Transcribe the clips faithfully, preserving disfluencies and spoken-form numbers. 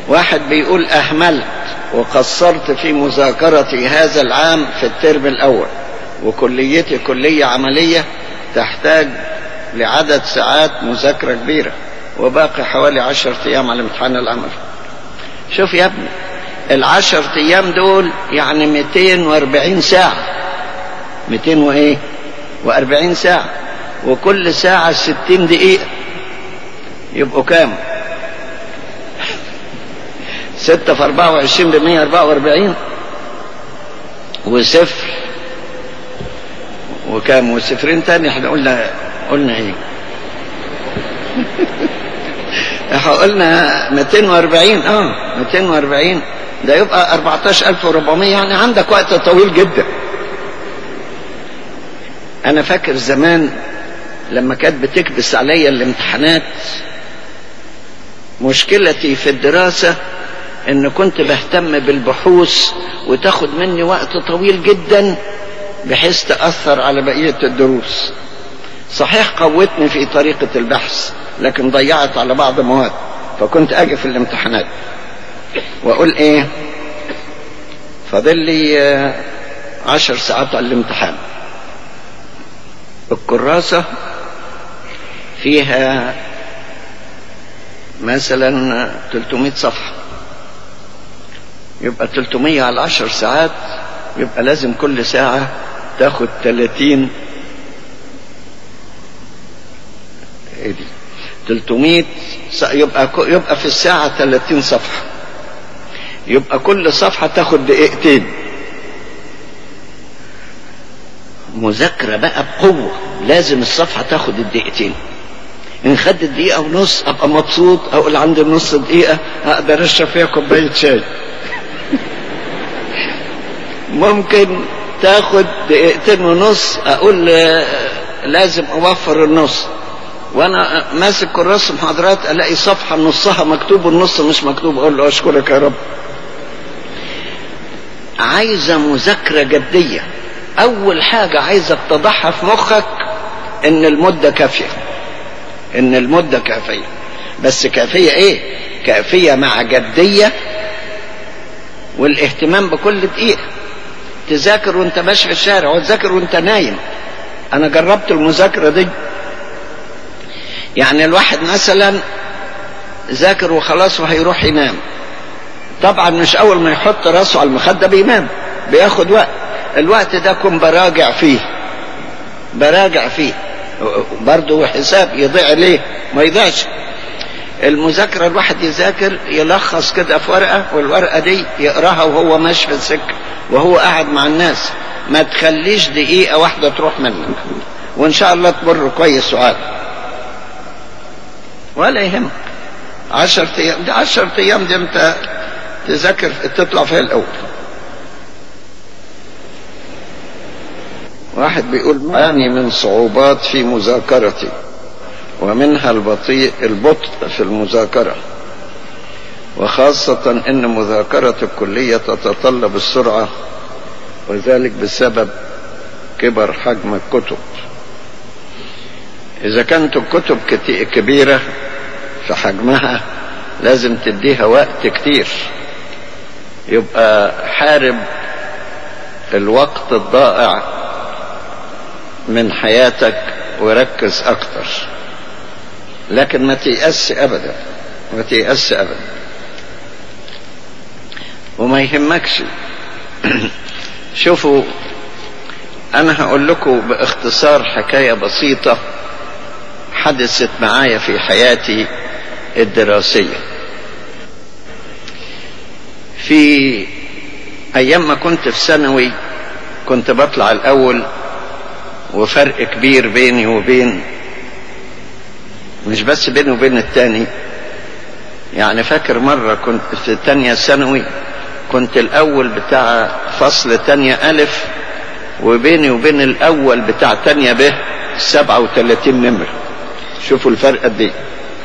واحد بيقول أهملت وقصرت في مذاكرتي هذا العام في الترم الأول، وكليتي كلية عملية تحتاج لعدد ساعات مذاكرة كبيرة، وباقي حوالي عشرة أيام على امتحان العمل. شوف يا ابني، العشر أيام دول يعني مئتين وأربعين ساعة، مئتين وإيه وأربعين ساعة، وكل ساعة ستين دقيقة، يبقوا كام؟ ستة في أربعة وعشرين بمية أربعة وأربعين، وصفر وكام وصفرين تاني. احنا قلنا قلنا ايه؟ احنا قلنا مئتين وأربعين. اه مئتين وأربعين ده يبقى أربعة عشر ألف وأربعمية، يعني عندك وقت طويل جدا. انا فاكر زمان لما كانت بتكبس عليا الامتحانات، مشكلتي في الدراسة ان كنت بهتم بالبحوث وتاخد مني وقت طويل جدا بحيث تأثر على بقية الدروس. صحيح قوتني في طريقة البحث، لكن ضيعت على بعض مواد، فكنت اجي في الامتحانات واقول ايه، فاضل لي عشر ساعات على الامتحان، الكراسة فيها مثلا ثلاثمائة صفحة، يبقى ثلاثمائة على عشر ساعات، يبقى لازم كل ساعة تاخد ثلاثين. ايه دي؟ ثلاثمائة يبقى يبقى في الساعة ثلاثين صفحة، يبقى كل صفحة تاخد دقيقتين. مذاكرة بقى بقوة، لازم الصفحة تاخد الدقيقتين. إن خدت دقيقة ونص أبقى مبسوط، أقول عندي نص دقيقة أقدر أشرب فيها كوباية شاي. ممكن تاخد دقيقتين ونص، أقول لازم أوفر النص، وأنا ماسك كراسة محاضرات ألاقي صفحة نصها مكتوب والنص مش مكتوب، أقول له أشكرك يا رب. عايزة مذاكرة جدية. أول حاجة عايزك تضعها في مخك إن المدة كافية، إن المدة كافية، بس كافية إيه؟ كافية مع جدية والاهتمام بكل دقيقة. تذاكر وانت ماشي في الشارع، وتذاكر وانت نايم. أنا جربت المذاكرة دي. يعني الواحد مثلا ذاكر وخلاص وهيروح ينام، طبعا مش أول ما يحط راسه على المخدة بينام، بياخد وقت. الوقت ده كن براجع فيه براجع فيه برضه حساب يضيع ليه؟ ما يضيعش. المذاكرة الواحد يذاكر يلخص كده في ورقة، والورقة دي يقراها وهو ماشي في السكة وهو قاعد مع الناس. ما تخليش دقيقة واحدة تروح منك، وإن شاء الله تمر كويس وعاد ولا يهمك. عشر أيام دي عشر أيام دي أنت تذاكر تطلع فيها الأول. واحد بيقول أعاني من صعوبات في مذاكرتي، ومنها البطيء البطء في المذاكرة، وخاصة أن مذاكرة الكلية تتطلب السرعة، وذلك بسبب كبر حجم الكتب. إذا كانت الكتب كبيرة في حجمها لازم تديها وقت كتير، يبقى حارب الوقت الضائع من حياتك وركز أكتر. لكن ما تيأس أبدا، ما تيأس أبدا، وما يهمكش. شوفوا، أنا هقول لكم باختصار حكاية بسيطة حدثت معايا في حياتي الدراسية. في أيام ما كنت في ثانوي كنت بطلع الأول، وفرق كبير بيني وبين، مش بس بيني وبين التاني. يعني فاكر مرة كنت في تانية ثانوي كنت الأول بتاع فصل تانية ألف، وبيني وبين الأول بتاع تانية ب سبعة وثلاثين نمر. شوفوا الفرق قد ايه.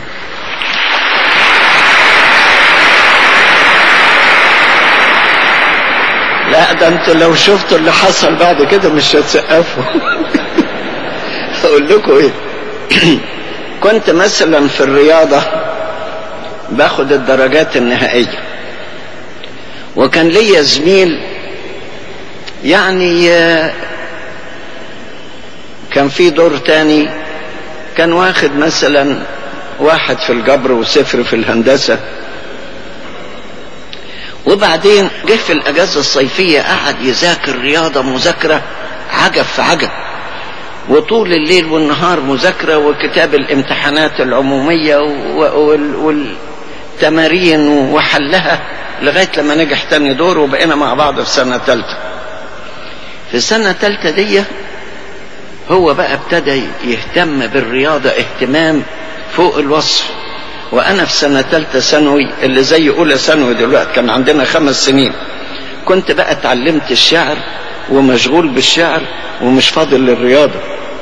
لا ده انتوا لو شفتوا اللي حصل بعد كده مش هتسقفوا. اقول لكم ايه. كنت مثلا في الرياضة باخد الدرجات النهائية. وكان ليا زميل يعني كان في دور تاني، كان واخد مثلا واحد في الجبر وصفر في الهندسة، وبعدين جه في الأجازة الصيفية قعد يذاكر رياضة مذاكرة عجب في عجب، وطول الليل والنهار مذاكرة وكتاب الامتحانات العمومية والتمارين وحلها لغاية لما نجح تاني دور، وبقينا مع بعض في سنة تالتة. في السنة تالتة دي هو بقى ابتدى يهتم بالرياضة اهتمام فوق الوصف، وانا في سنة تالتة ثانوي اللي زي اولى ثانوي دلوقتي، كان عندنا خمس سنين، كنت بقى اتعلمت الشعر ومشغول بالشعر ومش فاضل للرياضة.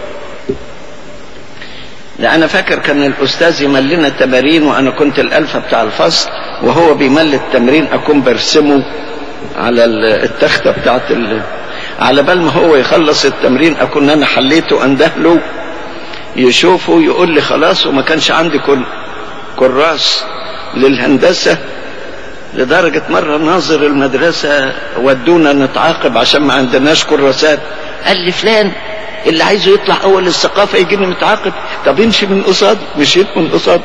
ده انا فاكر كان الاستاذ يملنا تمارين وانا كنت الالفة بتاع الفصل، وهو بيمل التمرين اكون برسمه على التختة بتاعت ال... على بال ما هو يخلص التمرين اكون انا حليته اندهله يشوفه يقول لي خلاص. وما كانش عندي كل كراس للهندسة، لدرجة مرة ناظر المدرسة ودونا نتعاقب عشان ما عندناش كراسات، قال لي فلان اللي عايزه يطلع اول الثقافة يجيني متعاقب، طب امشي من قصاد. مشيت من قصاد،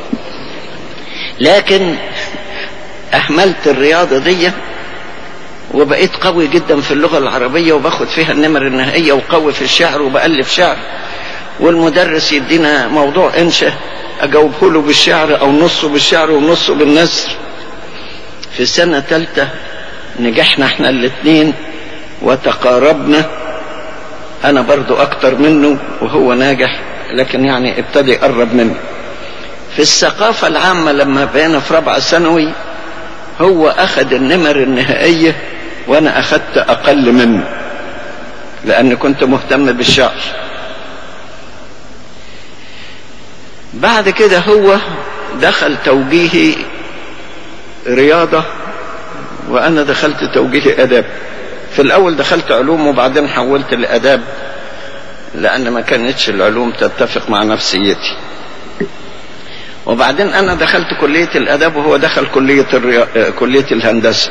لكن اهملت الرياضة دي وبقيت قوي جدا في اللغة العربية وباخد فيها النمر النهائية، وقوي في الشعر وبألف شعر، والمدرس يدينا موضوع انشا اجاوبه له بالشعر او نصه بالشعر ونصه بالنثر. في سنة تالتة نجحنا احنا الاثنين وتقاربنا، انا برضو اكتر منه وهو ناجح، لكن يعني ابتدى يقرب مني. في الثقافة العامة لما بقينا في رابعة ثانوي هو اخذ النمر النهائية وانا اخذت اقل منه، لان كنت مهتم بالشعر. بعد كده هو دخل توجيهي رياضة وانا دخلت توجيهي اداب. في الاول دخلت علوم وبعدين حولت لاداب، لان ما كانتش العلوم تتفق مع نفسيتي. وبعدين انا دخلت كلية الاداب وهو دخل كلية الريا... كلية الهندسة.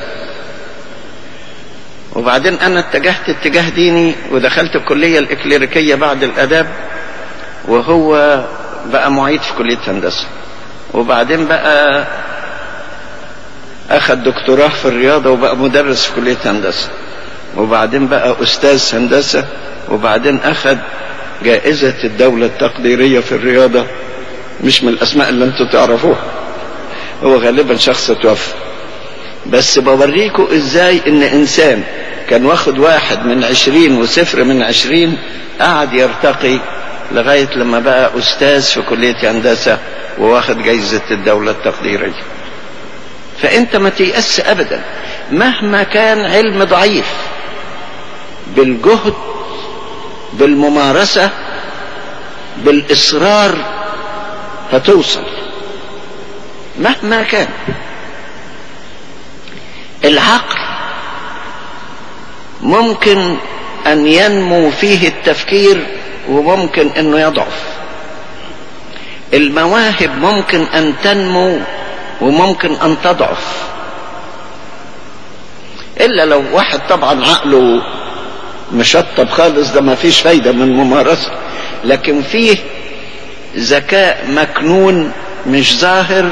وبعدين انا اتجهت اتجاه ديني ودخلت الكلية الاكليريكية بعد الاداب، وهو بقى معيد في كلية هندسة. وبعدين بقى اخذ دكتوراه في الرياضة وبقى مدرس في كلية هندسة. وبعدين بقى استاذ هندسة. وبعدين اخذ جائزة الدولة التقديرية في الرياضة، مش من الاسماء اللي انتوا تعرفوها، هو غالبا شخص توفى. بس بوريكم ازاي ان انسان كان واخد واحد من عشرين وصفر من عشرين قعد يرتقي لغاية لما بقى استاذ في كلية هندسة وواخد جائزة الدولة التقديرية. فانت ما تيأس ابدا مهما كان علم ضعيف، بالجهد بالممارسة بالاصرار هتوصل مهما كان. العقل ممكن ان ينمو فيه التفكير وممكن انه يضعف. المواهب ممكن ان تنمو وممكن ان تضعف، الا لو واحد طبعا عقله مشطب خالص، ده ما فيش فايدة من ممارسة. لكن فيه ذكاء مكنون مش ظاهر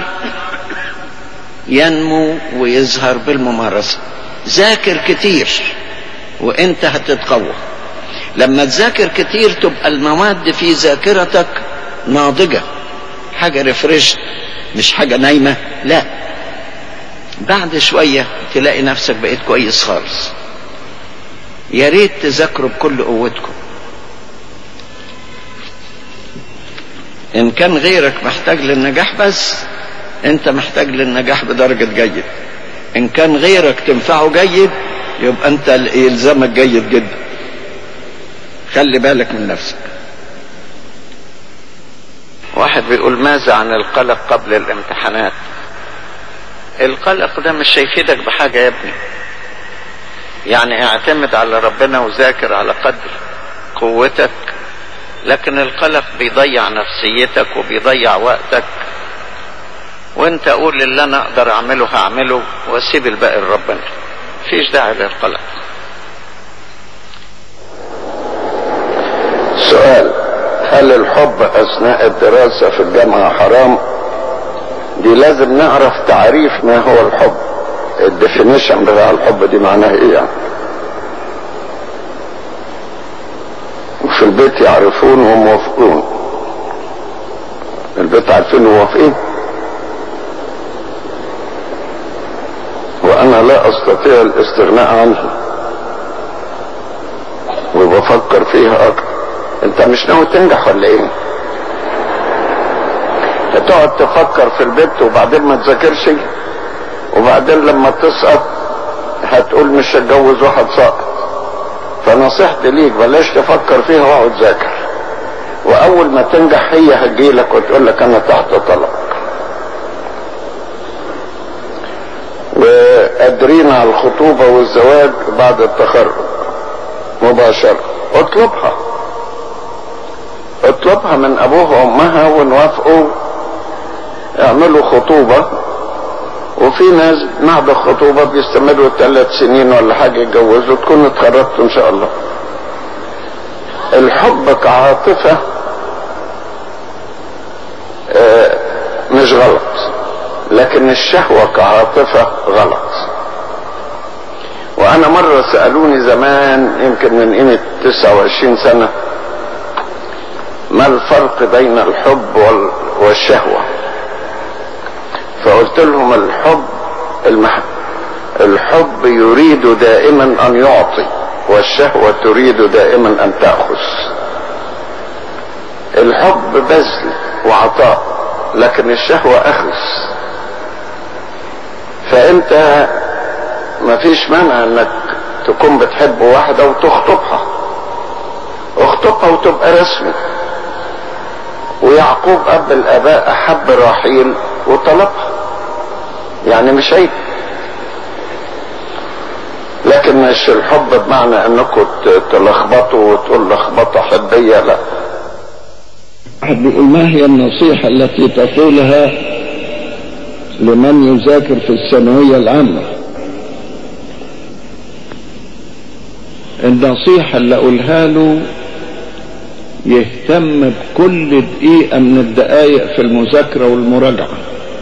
ينمو ويظهر بالممارسة. ذاكر كتير وانت هتتقوى. لما تذاكر كتير تبقى المواد في ذاكرتك ناضجة، حاجة ريفريش مش حاجة نايمة، لا، بعد شوية تلاقي نفسك بقيت كويس خالص. يا ريت تذاكروا بكل قوتكم. ان كان غيرك محتاج للنجاح بس انت محتاج للنجاح بدرجة جيد. ان كان غيرك تنفعه جيد يبقى انت يلزمك جيد جدا. خلي بالك من نفسك. واحد بيقول ماذا عن القلق قبل الامتحانات؟ القلق ده مش هيفيدك بحاجة يا ابني. يعني اعتمد على ربنا وذاكر على قدر قوتك، لكن القلق بيضيع نفسيتك وبيضيع وقتك وانت قول اللي انا اقدر اعمله هعمله واسيب الباقي لربنا. مفيش داعي للقلق. سؤال: هل الحب اثناء الدراسة في الجامعة حرام؟ دي لازم نعرف تعريف ما هو الحب، الديفينيشن بتاع الحب دي معناها ايه يعني. وفي البيت يعرفون وموافقون، البيت عارفين وموافقين، وانا لا استطيع الاستغناء عنها وبفكر فيها اكتر. انت مش ناوي تنجح ولا ايه؟ هتقعد تفكر في البيت وبعدين ما تذاكرش، وبعدين لما تسقط هتقول مش هتجوز واحد ساقط. فنصيحتي ليك بلاش تفكر فيها واقعد ذاكر، واول ما تنجح هي هتجيلك وتقول لك انا تحت طلب. وقادرين على الخطوبة والزواج بعد التخرج مباشرة، اطلبها اطلبها من ابوها وامها ونوافقوا اعملوا خطوبة. وفي ناس بعد الخطوبة بيستمروا ثلاث سنين ولا حاجة يتجوزوا، تكون اتخرجتوا ان شاء الله. الحب كعاطفة اه مش غلط، لكن الشهوة كعاطفة غلط. وانا مرة سألوني زمان يمكن من قيمة تسعة وعشرين سنة ما الفرق بين الحب والشهوة، فقلت لهم الحب المح... الحب يريد دائما ان يعطي، والشهوة تريد دائما ان تأخذ. الحب بذل وعطاء، لكن الشهوة اخذ. فانت مفيش مانع انك تكون بتحب واحدة وتخطبها، اخطبها وتبقى رسمي. ويعقوب اب الاباء احب راحيل وطلبها، يعني مش عيب. لكن مش الحب بمعنى انكم تلخبطوا وتقول لخبطه حبيه، لا. واحد بيقول: ما هي النصيحة التي تقولها لمن يذاكر في الثانوية العامة؟ النصيحة اللي اقولها له يهتم بكل دقيقة من الدقائق في المذاكرة والمراجعة.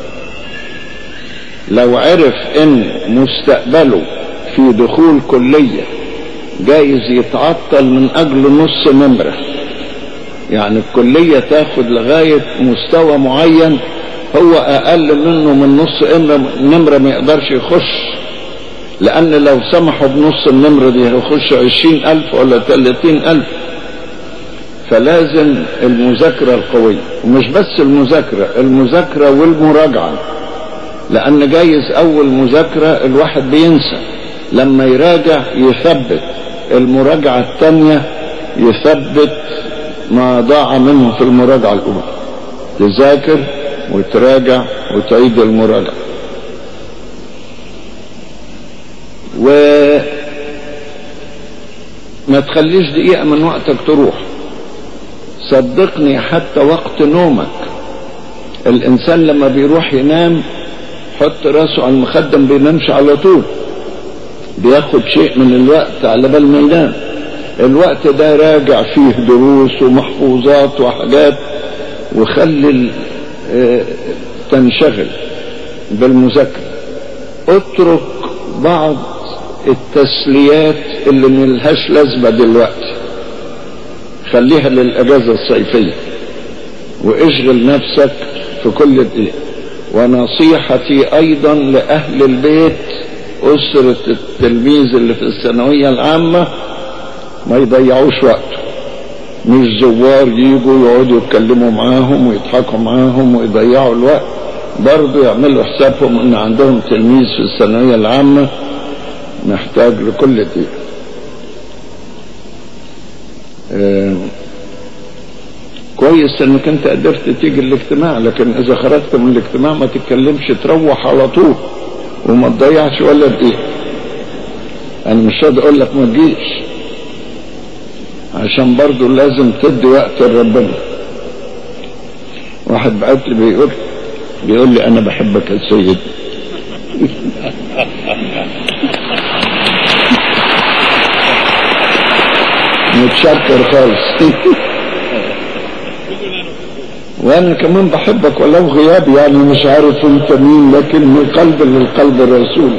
لو عرف ان مستقبله في دخول كلية جايز يتعطل من اجل نص نمرة، يعني الكلية تاخد لغاية مستوى معين هو اقل منه من نص نمرة ما يقدرش يخش، لان لو سمحوا بنص النمرة دي هيخش عشرين الف ولا ثلاثين الف. فلازم المذاكرة القوية، ومش بس المذاكرة، المذاكرة والمراجعة، لان جايز اول مذاكرة الواحد بينسى، لما يراجع يثبت، المراجعة الثانية يثبت ما ضاع منه في المراجعة الاولى. تذاكر وتراجع وتعيد المراجعة. وما تخليش دقيقة من وقتك تروح. صدقني حتى وقت نومك، الانسان لما بيروح ينام حط راسه على المخدة ما بينامش على طول، بياخد شيء من الوقت على بال ما ينام. الوقت ده راجع فيه دروس ومحفوظات وحاجات، وخلي اه تنشغل بالمذاكرة. اترك بعض التسليات اللي ملهاش لازمة دلوقتي، خليها للأجازة الصيفية، واشغل نفسك في كل دقيقة. ونصيحتي أيضا لأهل البيت، أسرة التلميذ اللي في الثانوية العامة، ما يضيعوش وقته. مش زوار يجوا يقعدوا يتكلموا معاهم ويضحكوا معاهم ويضيعوا الوقت، برضو يعملوا حسابهم ان عندهم تلميذ في الثانوية العامة محتاج لكل دقيقة. آه كويس انك انت قدرت تيجي الاجتماع، لكن اذا خرجت من الاجتماع ما تتكلمش، تروح على طول وما تضيعش ولا دقيقة. انا مش راضي اقول لك ما تجيش، عشان برضو لازم تدي وقت لربنا. واحد بعت لي بيقول بيقول لي انا بحبك يا سيد. متشكر خالص. وانا كمان بحبك ولو غياب، يعني مش عارف انت مين، لكن من قلب للقلب الرسول.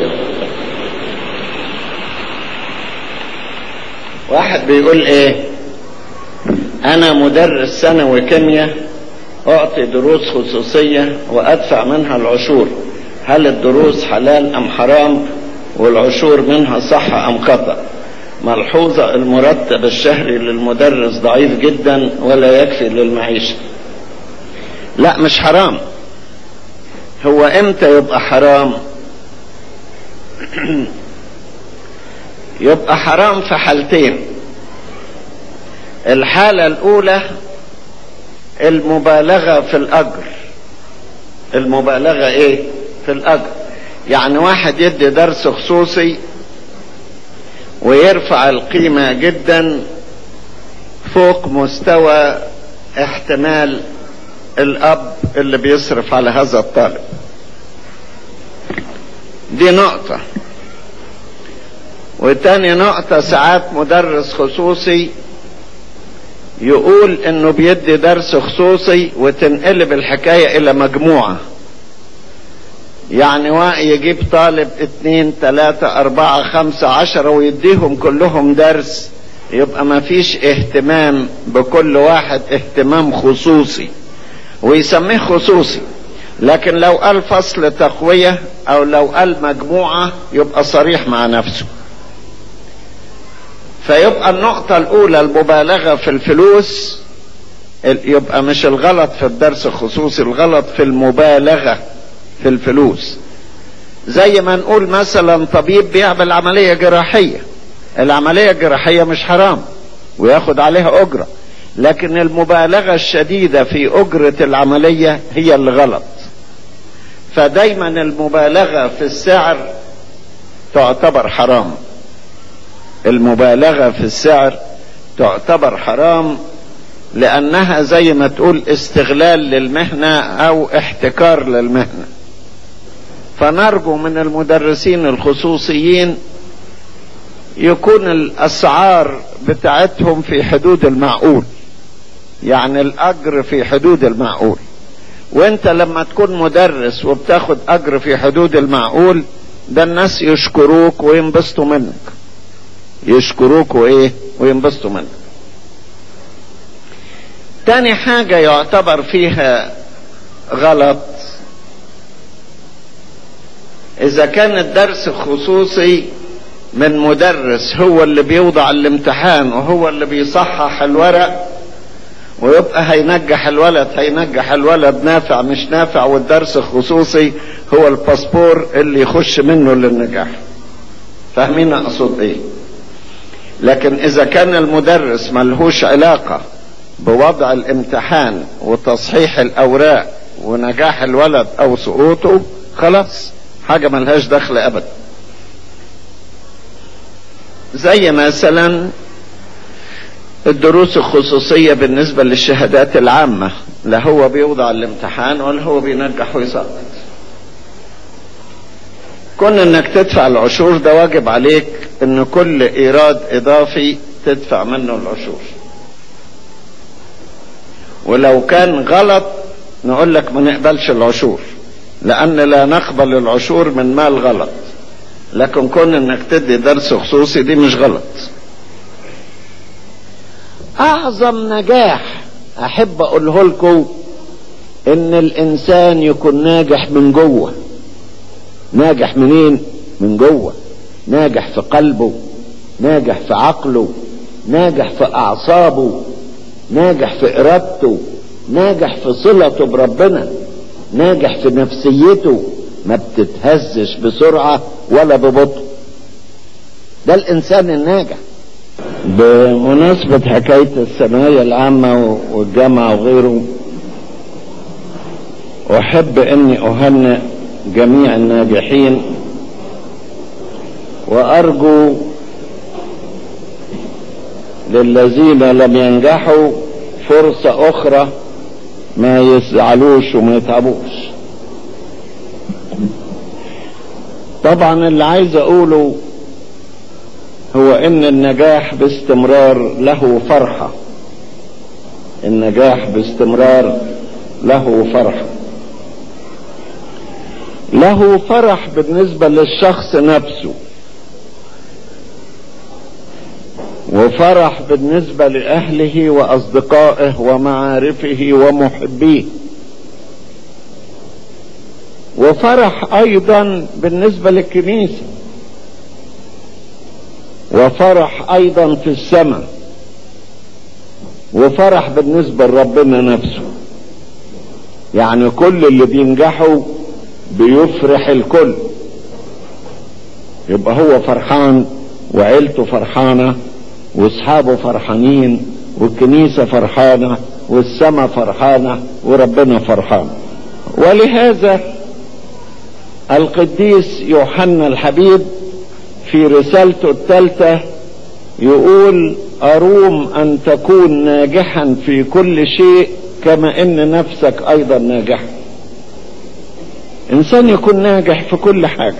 واحد بيقول ايه، انا مدرس ثانوي كيمياء، اعطي دروس خصوصية وادفع منها العشور، هل الدروس حلال ام حرام؟ والعشور منها صح ام خطأ؟ ملحوظة، المرتب الشهري للمدرس ضعيف جدا ولا يكفي للمعيشة. لا مش حرام. هو امتى يبقى حرام؟ يبقى حرام في حالتين. الحالة الاولى المبالغة في الاجر. المبالغة ايه في الاجر؟ يعني واحد يدي درس خصوصي ويرفع القيمة جدا فوق مستوى احتمال الاب اللي بيصرف على هذا الطالب. دي نقطة. وتاني نقطة، ساعات مدرس خصوصي يقول انه بيدي درس خصوصي وتنقلب الحكاية الى مجموعة، يعني يجيب طالب اتنين تلاتة اربعة خمسة عشرة ويديهم كلهم درس، يبقى ما فيش اهتمام بكل واحد، اهتمام خصوصي ويسميه خصوصي. لكن لو قال فصل تقوية او لو قال مجموعة يبقى صريح مع نفسه. فيبقى النقطة الاولى المبالغة في الفلوس، يبقى مش الغلط في الدرس الخصوصي، الغلط في المبالغة في الفلوس. زي ما نقول مثلا طبيب بيعمل عملية جراحية، العملية الجراحية مش حرام وياخد عليها اجرة، لكن المبالغة الشديدة في اجرة العملية هي اللي غلط. فدايما المبالغة في السعر تعتبر حرام. المبالغة في السعر تعتبر حرام لانها زي ما تقول استغلال للمهنة او احتكار للمهنة. فنرجو من المدرسين الخصوصيين يكون الاسعار بتاعتهم في حدود المعقول، يعني الاجر في حدود المعقول. وانت لما تكون مدرس وبتاخد اجر في حدود المعقول، ده الناس يشكروك وينبسطوا منك، يشكروك وايه وينبسطوا منك. تاني حاجة يعتبر فيها غلط، اذا كان الدرس خصوصي من مدرس هو اللي بيوضع الامتحان وهو اللي بيصحح الورق، ويبقى هينجح الولد هينجح الولد نافع مش نافع، والدرس الخصوصي هو الباسبور اللي يخش منه للنجاح. فاهمين اقصد ايه؟ لكن اذا كان المدرس ملهوش علاقة بوضع الامتحان وتصحيح الاوراق ونجاح الولد او سقوطه، خلاص حاجة ملهاش دخل ابدا. زي مثلا الدروس الخصوصية بالنسبة للشهادات العامة، لا هو بيوضع الامتحان ولا هو بينجح ويسقط. كون انك تدفع العشور ده واجب عليك، ان كل ايراد اضافي تدفع منه العشور. ولو كان غلط نقول لك ما نقبلش العشور، لان لا نقبل العشور من مال غلط. لكن كون انك تدي درس خصوصي دي مش غلط. اعظم نجاح احب اقوله لكم ان الانسان يكون ناجح من جوه. ناجح منين؟ من جوه. ناجح في قلبه، ناجح في عقله، ناجح في اعصابه، ناجح في ارادته، ناجح في صلته بربنا، ناجح في نفسيته، ما بتتهزش بسرعة ولا ببطء. ده الانسان الناجح. بمناسبة حكاية الثانوية العامة والجامعة وغيره، احب اني اهنئ جميع الناجحين، وارجو للذين لم ينجحوا فرصة اخرى ما يزعلوش وما يتعبوش. طبعا اللي عايز اقوله هو ان النجاح باستمرار له فرحة، النجاح باستمرار له فرحة، له فرح بالنسبة للشخص نفسه، وفرح بالنسبة لأهله وأصدقائه ومعارفه ومحبيه، وفرح أيضا بالنسبة للكنيسة، وفرح أيضا في السماء، وفرح بالنسبة لربنا نفسه. يعني كل اللي بينجحوا بيفرح الكل، يبقى هو فرحان وعيلته فرحانة واصحابه فرحانين والكنيسة فرحانة والسماء فرحانة وربنا فرحان. ولهذا القديس يوحنا الحبيب في رسالته الثالثة يقول: أروم أن تكون ناجحا في كل شيء كما إن نفسك أيضا ناجحا. إنسان يكون ناجح في كل حاجة.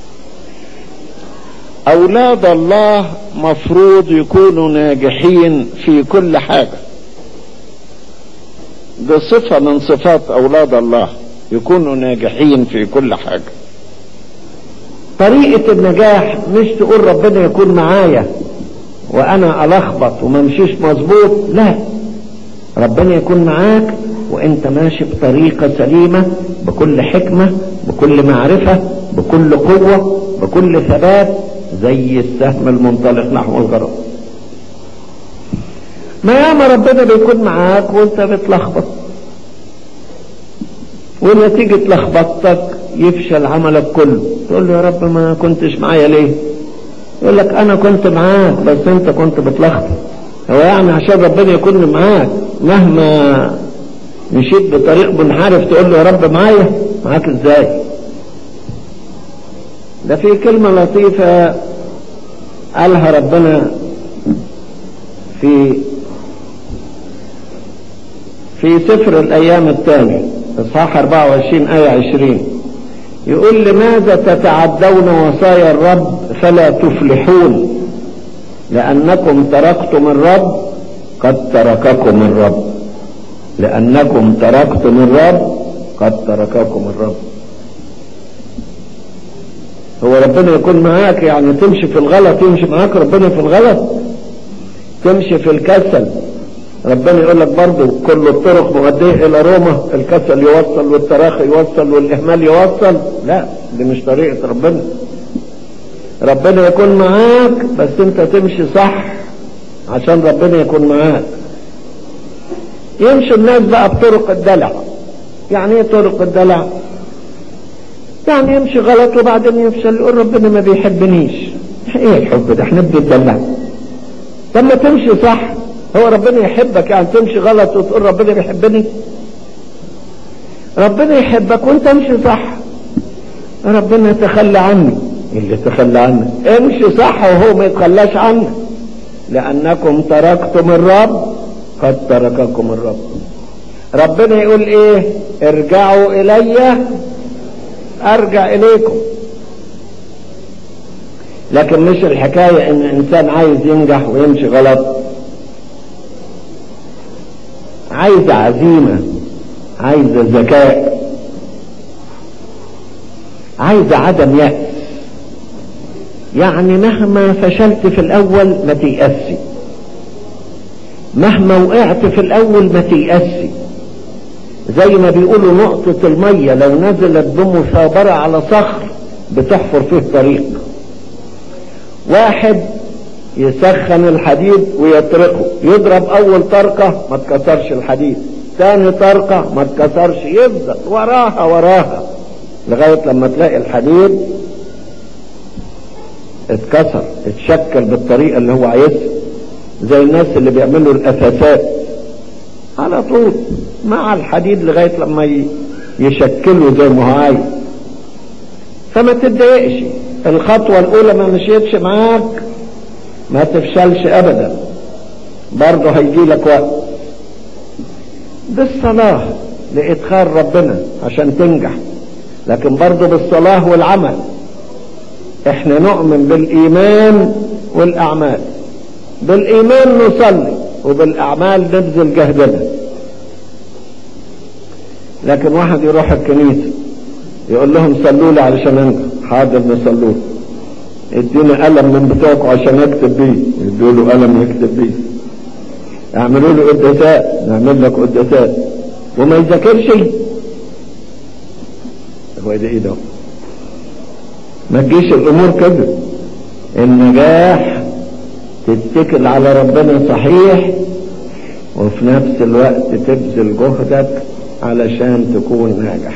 أولاد الله مفروض يكونوا ناجحين في كل حاجة، ده صفة من صفات أولاد الله، يكونوا ناجحين في كل حاجة. طريقة النجاح مش تقول ربنا يكون معايا وانا الخبط وما مشيش مظبوط، لا، ربنا يكون معاك وانت ماشي بطريقة سليمة، بكل حكمة، بكل معرفة، بكل قوة، بكل ثبات، زي السهم المنطلق نحو الغرب. ما ياما ربنا بيكون معاك وانت بتلخبط، ونتيجة لخبطتك يفشل عملك كله، تقول له يا رب ما كنتش معايا ليه؟ يقول لك انا كنت معاك بس انت كنت بتلخبط. هو يعني عشان ربنا يكون معاك مهما مشيت بطريق منحرف تقول له يا رب معايا؟ معاك ازاي؟ ده في كلمة لطيفة قالها ربنا في في سفر الايام الثاني اصحاح أربعة وعشرين آية عشرين، يقول: لماذا تتعدون وصايا الرب فلا تفلحون؟ لأنكم تركتم الرب قد ترككم الرب، لأنكم تركتم الرب قد ترككم الرب. هو ربنا يكون معاك يعني تمشي في الغلط يمشي معاك ربنا في الغلط؟ تمشي في الكسل ربنا يقول لك برضه كل الطرق مؤدية الى روما، الكسل يوصل والتراخي يوصل والاهمال يوصل؟ لا، دي مش طريقة ربنا. ربنا يكون معاك بس انت تمشي صح عشان ربنا يكون معاك. يمشي الناس بقى بطرق الدلع. يعني ايه طرق الدلع؟ يعني يمشي غلط وبعدين يفشل يقول ربنا ما بيحبنيش. ايه الحب ده؟ احنا بنتدلع. لما تمشي صح هو ربنا يحبك، يعني تمشي غلط وتقول ربنا بيحبني؟ ربنا يحبك وانت امشي صح. ربنا يتخلى عني، اللي تخلى عنك امشي صح وهو ما يتخلاش عنك. لأنكم تركتم الرب قد ترككم الرب. ربنا يقول ايه؟ ارجعوا الي ارجع اليكم. لكن مش الحكاية ان انسان عايز ينجح ويمشي غلط، عايز عزيمة، عايز ذكاء، عايز عدم يأس. يعني مهما فشلت في الاول ما تيأسي، مهما وقعت في الاول ما تيأسي. زي ما بيقولوا نقطة المية لو نزلت بمثابرة على صخر بتحفر فيه طريق. واحد يسخن الحديد ويطرقه، يضرب اول طرقة ما تكسرش الحديد، ثاني طرقة ما تكسرش، يفضل وراها وراها لغاية لما تلاقي الحديد اتكسر، اتشكل بالطريقة اللي هو عايزها. زي الناس اللي بيعملوا الأساسات على طول مع الحديد لغاية لما يشكلوا زي ما هو عايز. فما تتضايقش، الخطوة الأولى ما مشيتش معاك ما تفشلش أبدا، برضه هيجي لك وقت. بالصلاة لإدخال ربنا عشان تنجح، لكن برضه بالصلاة والعمل. احنا نؤمن بالايمان والاعمال. بالايمان نصلي وبالاعمال نبذل جهدنا. لكن واحد يروح الكنيسة يقول لهم صلوا لي علشان انجح، حاضر نصلوا، اديني قلم من بتوعكم عشان اكتب بيه، يدوا له قلم يكتب بيه، اعملوا له قداسات، نعمل لك قداسات، وما يذاكرش. هو ده ايه ده؟ ما تجيش الامور كده. النجاح تتكل على ربنا صحيح، وفي نفس الوقت تبذل جهدك علشان تكون ناجح.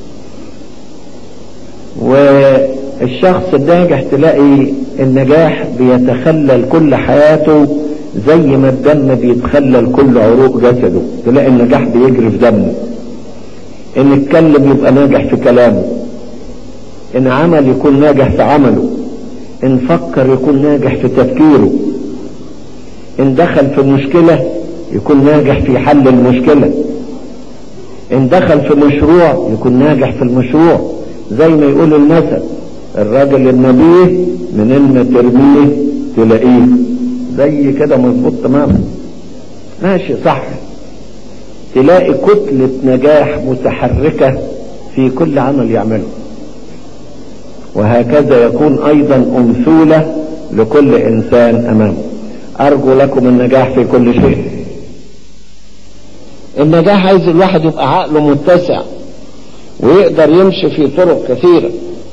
والشخص الناجح تلاقي النجاح بيتخلل كل حياته زي ما الدم بيتخلل كل عروق جسده، تلاقي النجاح بيجري في دمه. ان اتكلم يبقى ناجح في كلامه، ان عمل يكون ناجح في عمله، ان فكر يكون ناجح في تفكيره، ان دخل في مشكلة يكون ناجح في حل المشكلة، ان دخل في مشروع يكون ناجح في المشروع. زي ما يقول المثل الراجل النبيه منين ما ترميه تلاقيه. زي كده مظبوط تماما، ماشي صح. تلاقي كتلة نجاح متحركة في كل عمل يعمله. وهكذا يكون ايضا امثولة لكل انسان امامه. ارجو لكم النجاح في كل شيء. النجاح عايز الواحد يبقى عقله متسع ويقدر يمشي في طرق كثيرة.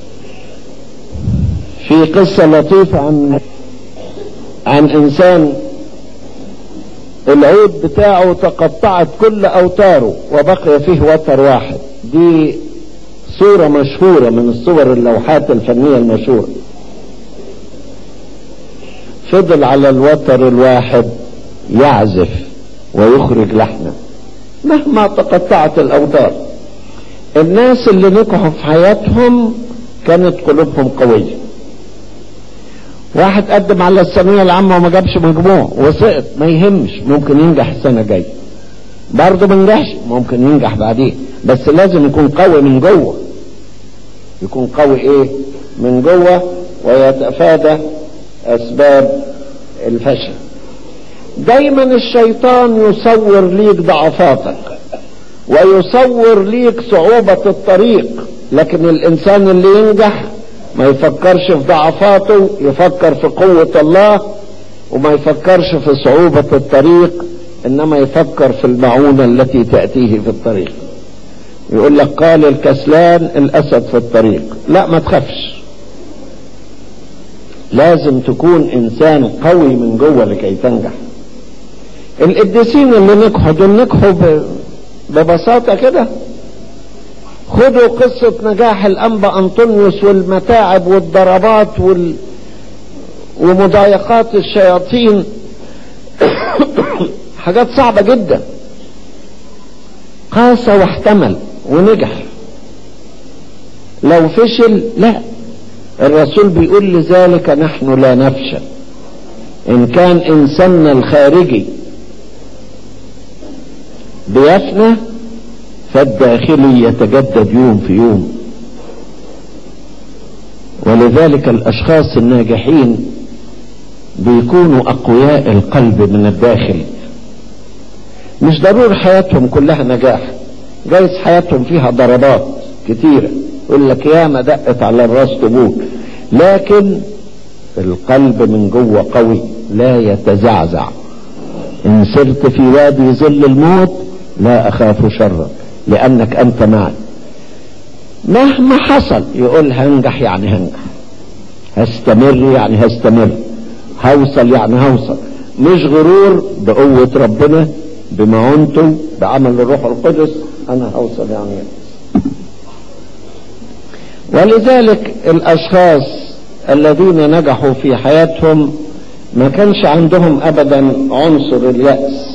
في قصة لطيفة عن عن انسان العود بتاعه تقطعت كل اوتاره وبقي فيه وتر واحد. دي صورة مشهورة من الصور اللوحات الفنية المشهورة. فضل على الوتر الواحد يعزف ويخرج لحنا مهما تقطعت الاوتار. الناس اللي نجحوا في حياتهم كانت قلوبهم قوية. واحد قدم على الثانوية العامة وما جابش مجموع وسقط، ما يهمش، ممكن ينجح السنة الجاية. برضه ما نجحش، ممكن ينجح بعدين، بس لازم يكون قوي من جوه. يكون قوي ايه؟ من جوه، ويتفادى اسباب الفشل. دايما الشيطان يصور ليك ضعفاتك ويصور ليك صعوبة الطريق، لكن الانسان اللي ينجح ما يفكرش في ضعفاته، يفكر في قوة الله، وما يفكرش في صعوبة الطريق، انما يفكر في المعونة التي تأتيه في الطريق. يقول لك قال الكسلان الاسد في الطريق. لا، ما تخافش، لازم تكون انسان قوي من جوه لكي تنجح. القديسين اللي نجحوا دول نجحوا ببساطة كده. خدوا قصة نجاح الأنبا أنطونيوس والمتاعب والضربات وال... ومضايقات الشياطين حاجات صعبة جدا. قاس واحتمل ونجح. لو فشل لا، الرسول بيقول لذلك نحن لا نفشل. إن كان إنساننا الخارجي بيفنى فالداخلي يتجدد يوم في يوم. ولذلك الاشخاص الناجحين بيكونوا اقوياء القلب من الداخل. مش ضروري حياتهم كلها نجاح، جايز حياتهم فيها ضربات كتيرة، يقول لك يا ما دقت على الراس طبول، لكن القلب من جوه قوي لا يتزعزع. ان سرت في وادي ظل الموت لا اخاف شرا لانك انت معي. مهما حصل يقول هنجح يعني هنجح، هستمر يعني هستمر، هوصل يعني هوصل. مش غرور، بقوة ربنا بمعونته بعمل الروح القدس انا هوصل يعني. ولذلك الاشخاص الذين نجحوا في حياتهم ما كانش عندهم ابدا عنصر اليأس.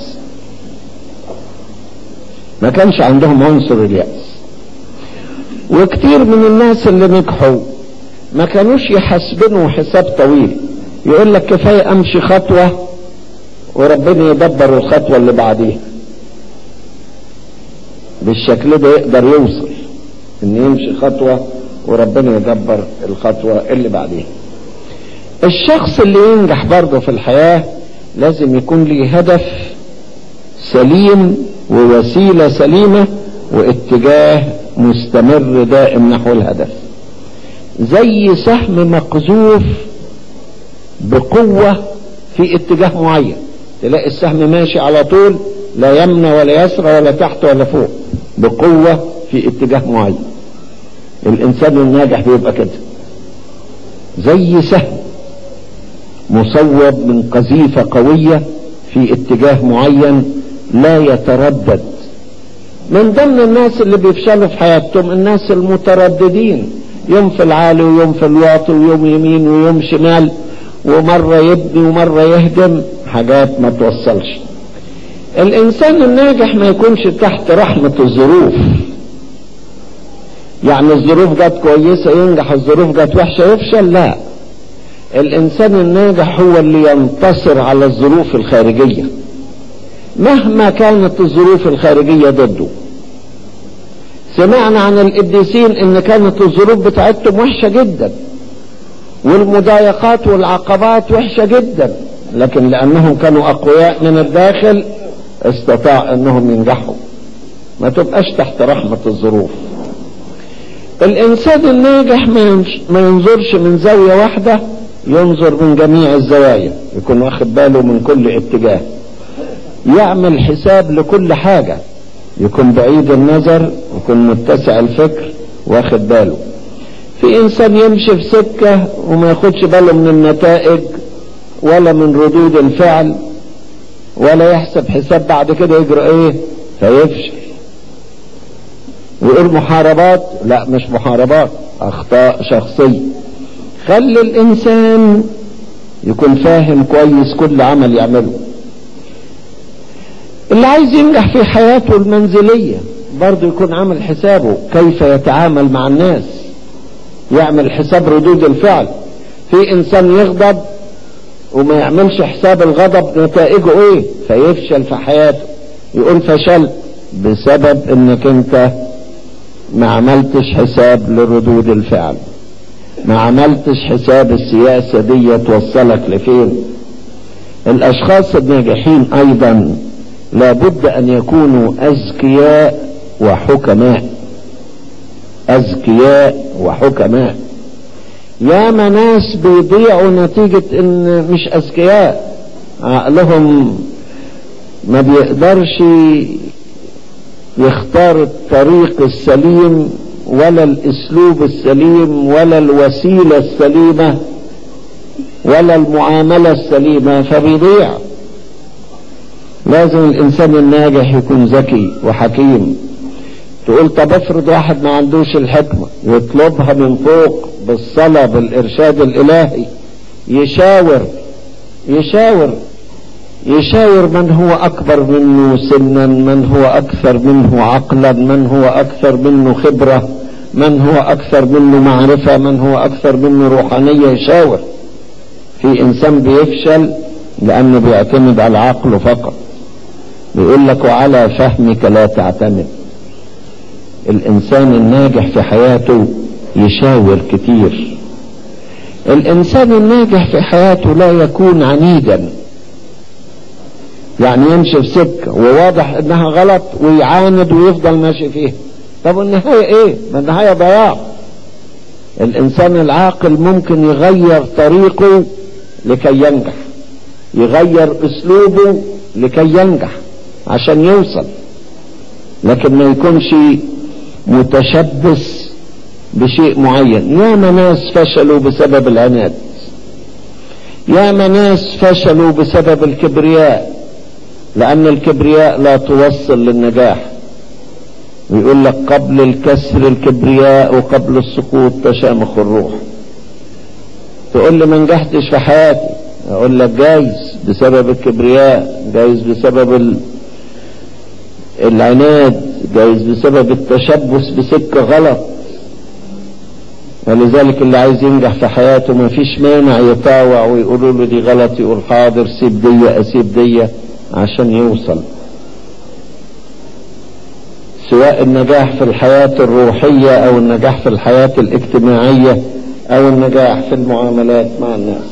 ما كانش عندهم عنصر اليأس. وكتير من الناس اللي نجحوا ما كانوش يحسبنوا حساب طويل. يقول لك كفاية امشي خطوة وربنا يدبر الخطوة اللي بعديها. بالشكل ده يقدر يوصل ان يمشي خطوة وربنا يدبر الخطوة اللي بعدين. الشخص اللي ينجح برضه في الحياة لازم يكون له هدف سليم ووسيلة سليمة واتجاه مستمر دائم نحو الهدف، زي سهم مقذوف بقوة في اتجاه معين، تلاقي السهم ماشي على طول لا يمنى ولا يسرى ولا تحت ولا فوق، بقوة في اتجاه معين. الانسان الناجح بيبقى كده، زي سهم مصوب من قذيفة قوية في اتجاه معين لا يتردد. من ضمن الناس اللي بيفشلوا في حياتهم الناس المترددين، يوم في العالي ويوم في الواطي ويوم يمين ويوم شمال، ومرة يبني ومرة يهدم، حاجات ما توصلش. الانسان الناجح ما يكونش تحت رحمة الظروف، يعني الظروف جت كويسة ينجح، الظروف جت وحشة يفشل، لا. الانسان الناجح هو اللي ينتصر على الظروف الخارجية مهما كانت الظروف الخارجية ضده. سمعنا عن القديسين ان كانت الظروف بتاعتهم وحشة جدا والمضايقات والعقبات وحشة جدا، لكن لانهم كانوا اقوياء من الداخل استطاع انهم ينجحوا. ما تبقاش تحت رحمة الظروف. الانسان الناجح ما ينظرش من زاوية واحدة، ينظر من جميع الزوايا، يكون واخد باله من كل اتجاه، يعمل حساب لكل حاجة، يكون بعيد النظر، يكون متسع الفكر واخد باله. في انسان يمشي في سكة وما ياخدش باله من النتائج ولا من ردود الفعل ولا يحسب حساب بعد كده يجرى ايه فيفشل. ويقول محاربات، لا مش محاربات، اخطاء شخصية. خلي الانسان يكون فاهم كويس كل عمل يعمله. اللي عايز ينجح في حياته المنزلية برضه يكون عامل حسابه كيف يتعامل مع الناس، يعمل حساب ردود الفعل. في انسان يغضب وما يعملش حساب الغضب نتائجه ايه فيفشل في حياته، يقول فشلت بسبب انك انت ما عملتش حساب لردود الفعل، ما عملتش حساب السياسة دي توصلك لفين. الاشخاص الناجحين ايضا لابد ان يكونوا اذكياء وحكماء، اذكياء وحكماء. ياما ناس بيضيعوا نتيجة ان مش اذكياء، عقلهم ما بيقدرش يختار الطريق السليم ولا الاسلوب السليم ولا الوسيلة السليمة ولا المعاملة السليمة فبيضيع. لازم الانسان الناجح يكون ذكي وحكيم. تقول طب افرض واحد ما عندوش الحكمة، يطلبها من فوق بالصلاة بالارشاد الالهي، يشاور يشاور يشاور من هو اكبر منه سنا، من هو اكثر منه عقلا، من هو اكثر منه خبرة، من هو اكثر منه معرفة، من هو اكثر منه روحانية، يشاور. في انسان بيفشل لانه بيعتمد على عقله فقط، بيقول لك وعلى فهمك لا تعتمد. الانسان الناجح في حياته يشاور كتير. الانسان الناجح في حياته لا يكون عنيدا، يعني يمشي في سكة وواضح انها غلط ويعاند ويفضل ماشي فيها، طب النهاية ايه؟ ما النهاية ضياع. الانسان العاقل ممكن يغير طريقه لكي ينجح، يغير اسلوبه لكي ينجح عشان يوصل، لكن ما يكونش متشبث بشيء معين. ياما ناس فشلوا بسبب العناد، ياما ناس فشلوا بسبب الكبرياء، لان الكبرياء لا توصل للنجاح. ويقول لك قبل الكسر الكبرياء وقبل السقوط تشامخ الروح. تقول لي ما نجحتش في حياتي، اقول لك جايز بسبب الكبرياء، جايز بسبب العناد، جايز بسبب التشبث بسكة غلط. ولذلك اللي عايز ينجح في حياته ما فيش مانع يطاوع ويقولوا له دي غلط، يقول حاضر سيب دي اسيب دي عشان يوصل. سواء النجاح في الحياة الروحية او النجاح في الحياة الاجتماعية او النجاح في المعاملات مع الناس.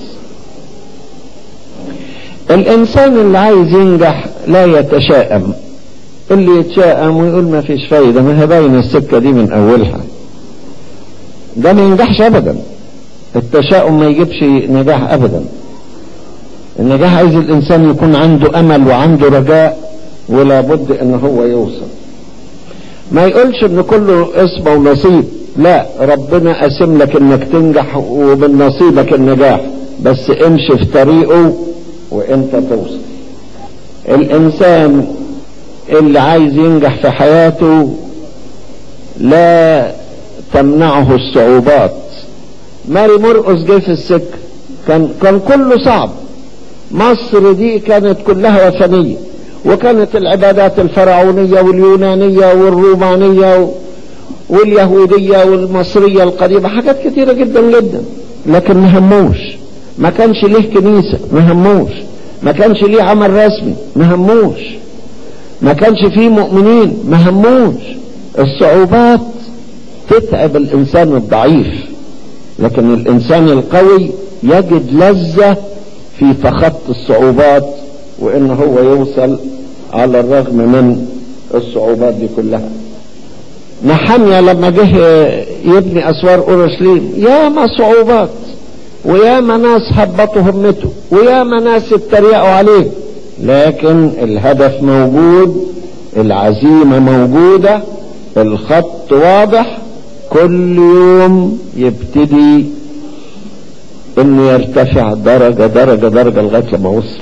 الانسان اللي عايز ينجح لا يتشائم. اللي يتشائم ويقول ما فيش فايدة، ما هي باينة السكة دي من اولها، ده ما ينجحش ابدا. التشاؤم ما يجيبش نجاح ابدا. النجاح عايز الانسان يكون عنده امل وعنده رجاء، ولا بد ان هو يوصل. ما يقولش ان كله اسم ونصيب، لا، ربنا قسم لك انك تنجح ومن نصيبك النجاح، بس امشي في طريقه وانت توصل. الانسان اللي عايز ينجح في حياته لا تمنعه الصعوبات. ماري مرقس جه في السكة كان كان كله صعب. مصر دي كانت كلها وثنية، وكانت العبادات الفرعونية واليونانية والرومانية واليهودية والمصرية القديمة، حاجات كتيرة جدا جدا، لكن ما هموش. ما كانش ليه كنيسة، ما هموش. ما كانش ليه عمل رسمي، ما هموش. ما كانش فيه مؤمنين، ما هموش. الصعوبات تتعب الانسان الضعيف، لكن الانسان القوي يجد لذة في تخطي الصعوبات وان هو يوصل على الرغم من الصعوبات دي كلها. نحميا لما جه يبني اسوار اورشليم ياما صعوبات، وياما ناس هبطوا همته، وياما ناس اتريقوا عليه، لكن الهدف موجود، العزيمة موجودة، الخط واضح. كل يوم يبتدي انه يرتفع درجة درجة درجة لغاية لما وصل.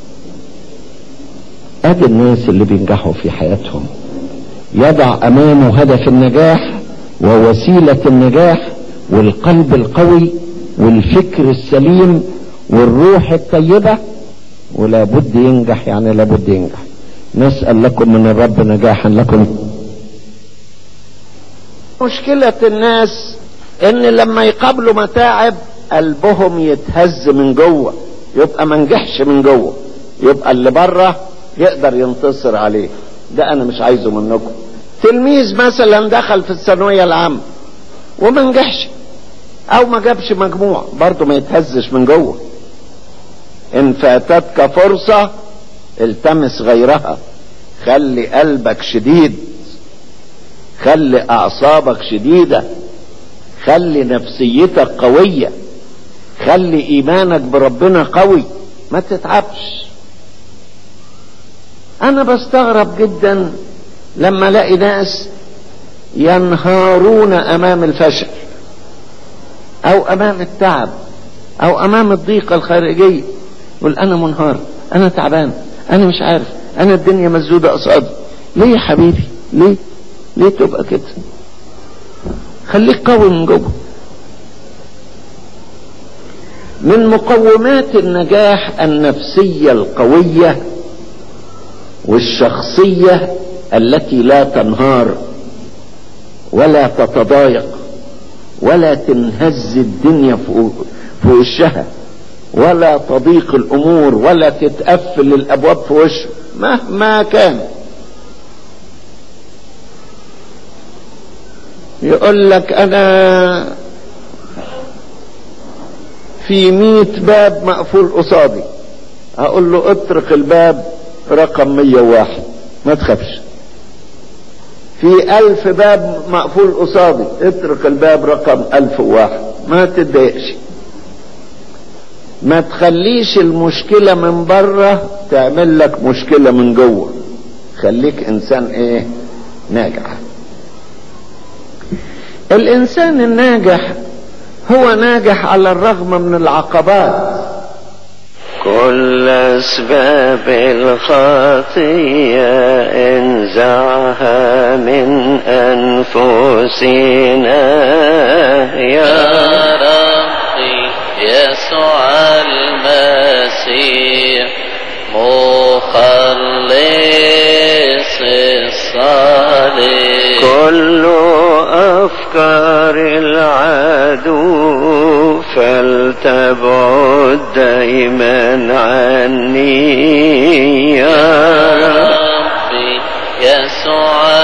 ادي الناس اللي بينجحوا في حياتهم، يضع امامه هدف النجاح ووسيلة النجاح والقلب القوي والفكر السليم والروح الطيبة، ولا بد ينجح، يعني لا بد ينجح. نسأل لكم من الرب نجاحا لكم. مشكلة الناس ان لما يقابلوا متاعب قلبهم يتهز من جوه، يبقى ما نجحش من جوه، يبقى اللي بره يقدر ينتصر عليه. ده انا مش عايزه منكم. تلميذ مثلا دخل في الثانوية العامة وما نجحش او ما جابش مجموع، برضه ما يتهزش من جوه. ان فاتتك فرصة التمس غيرها. خلي قلبك شديد، خلي اعصابك شديدة، خلي نفسيتك قوية، خلي ايمانك بربنا قوي، ما تتعبش. انا بستغرب جدا لما الاقي ناس ينهارون امام الفشل او امام التعب او امام الضيقة الخارجية، يقول انا منهار، انا تعبان، انا مش عارف، انا الدنيا مسدودة قصادي. ليه يا حبيبي؟ ليه ليه تبقى كده؟ خليك قوي من جوه. من مقومات النجاح النفسية القوية والشخصية التي لا تنهار ولا تتضايق ولا تنهز الدنيا في وشها ولا تضيق الامور ولا تتقفل الابواب في وشه مهما كان. يقول لك انا في مئة باب مقفول قصادي، اقول له اطرق الباب رقم مية وواحد، ما تخافش. في الف باب مقفول قصادي، اطرق الباب رقم الف وواحد، ما تتضايقش. ما تخليش المشكلة من بره تعمل لك مشكلة من جوه. خليك انسان ايه؟ ناجح. الانسان الناجح هو ناجح على الرغم من العقبات. كل اسباب الخطية انزعها من انفسنا يا ربي يسوع المسيح مخلص الصالح. كل افكار العدو فلتبعد دائما عني يا ربي يسوع